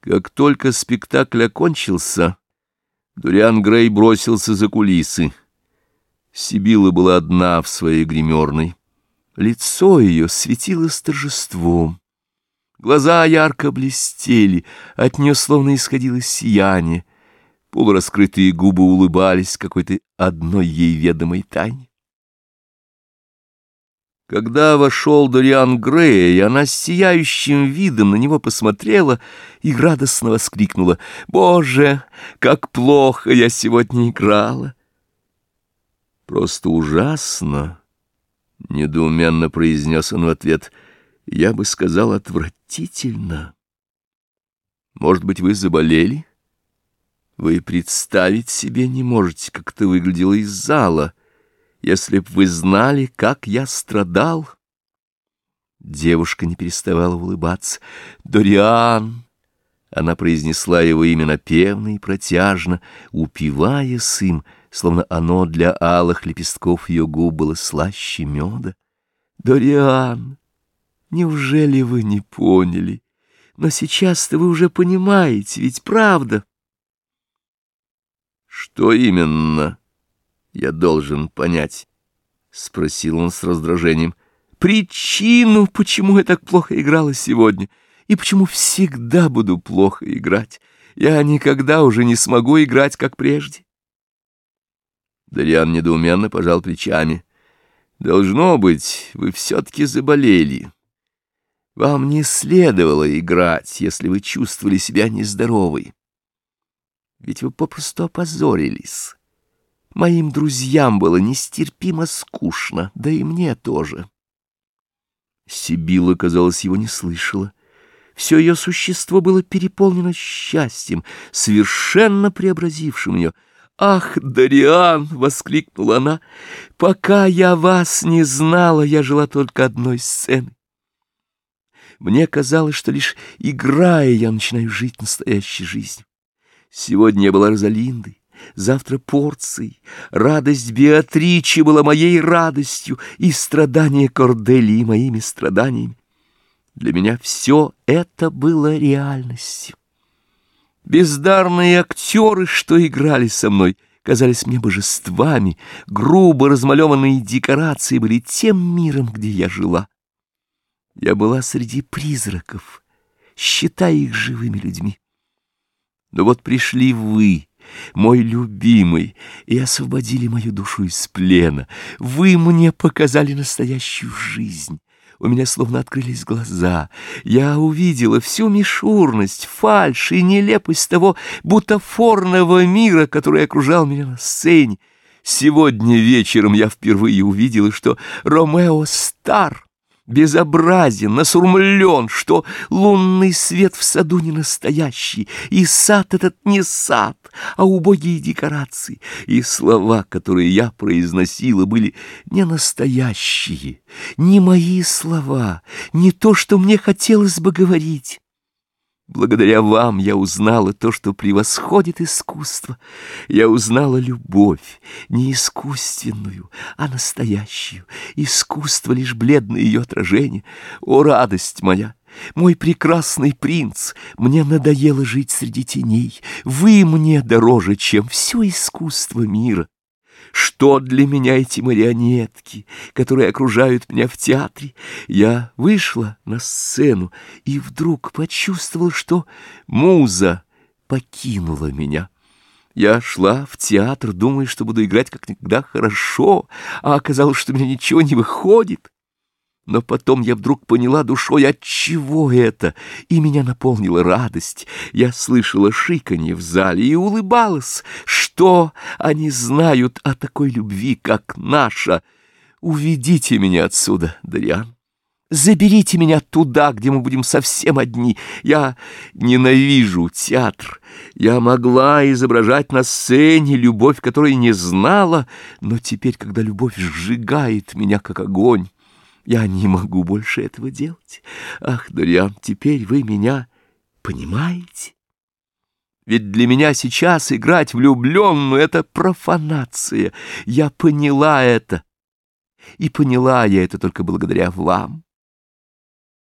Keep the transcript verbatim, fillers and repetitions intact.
Как только спектакль окончился, Дориан Грей бросился за кулисы. Сибилла была одна в своей гримерной. Лицо ее светилось торжеством. Глаза ярко блестели, от нее словно исходило сияние. Полураскрытые губы улыбались какой-то одной ей ведомой тайне. Когда вошел Дориан Грей, она с сияющим видом на него посмотрела и радостно воскликнула: «Боже, как плохо я сегодня играла!» «Просто ужасно!» — недоуменно произнес он в ответ. «Я бы сказал, отвратительно. Может быть, вы заболели? Вы представить себе не можете, как это выглядело из зала. Если б вы знали, как я страдал!» Девушка не переставала улыбаться. «Дориан!» Она произнесла его имя напевно и протяжно, упиваясь им, словно оно для алых лепестков ее губ было слаще меда. «Дориан, неужели вы не поняли? Но сейчас-то вы уже понимаете, ведь правда?» «Что именно я должен понять?» — спросил он с раздражением. «Причину, почему я так плохо играла сегодня, и почему всегда буду плохо играть. Я никогда уже не смогу играть, как прежде». Дориан недоуменно пожал плечами. «Должно быть, вы все-таки заболели. Вам не следовало играть, если вы чувствовали себя нездоровой. Ведь вы попросту опозорились. Моим друзьям было нестерпимо скучно, да и мне тоже». Сибилла, казалось, его не слышала. Все ее существо было переполнено счастьем, совершенно преобразившим ее. «Ах, Дориан!» — воскликнула она. «Пока я вас не знала, я жила только одной сцены. Мне казалось, что лишь играя, я начинаю жить настоящей жизнью. Сегодня я была Розалиндой, завтра Порцией. Радость Беатричи была моей радостью, и страдания Корделии моими страданиями. Для меня все это было реальностью. Бездарные актеры, что играли со мной, казались мне божествами, грубо размалеванные декорации были тем миром, где я жила. Я была среди призраков, считая их живыми людьми. Но вот пришли вы, мой любимый, и освободили мою душу из плена. Вы мне показали настоящую жизнь. У меня словно открылись глаза. Я увидела всю мишурность, фальшь и нелепость того бутафорного мира, который окружал меня на сцене. Сегодня вечером я впервые увидела, что Ромео стар, безобразен, насурмлен, что лунный свет в саду не настоящий, и сад этот не сад, а убогие декорации, и слова, которые я произносила, были не настоящие, не мои слова, не то, что мне хотелось бы говорить. Благодаря вам я узнала то, что превосходит искусство. Я узнала любовь, не искусственную, а настоящую. Искусство — лишь бледное ее отражение. О, радость моя! Мой прекрасный принц, мне надоело жить среди теней. Вы мне дороже, чем все искусство мира. Что для меня эти марионетки, которые окружают меня в театре? Я вышла на сцену и вдруг почувствовала, что муза покинула меня. Я шла в театр, думая, что буду играть как никогда хорошо, а оказалось, что у меня ничего не выходит. Но потом я вдруг поняла душой, отчего это, и меня наполнила радость. Я слышала шиканье в зале и улыбалась. Что они знают о такой любви, как наша? Уведите меня отсюда, Дориан. Заберите меня туда, где мы будем совсем одни. Я ненавижу театр. Я могла изображать на сцене любовь, которой не знала, но теперь, когда любовь сжигает меня, как огонь, я не могу больше этого делать. Ах, Дориан, теперь вы меня понимаете? Ведь для меня сейчас играть влюбленную — это профанация. Я поняла это. И поняла я это только благодаря вам.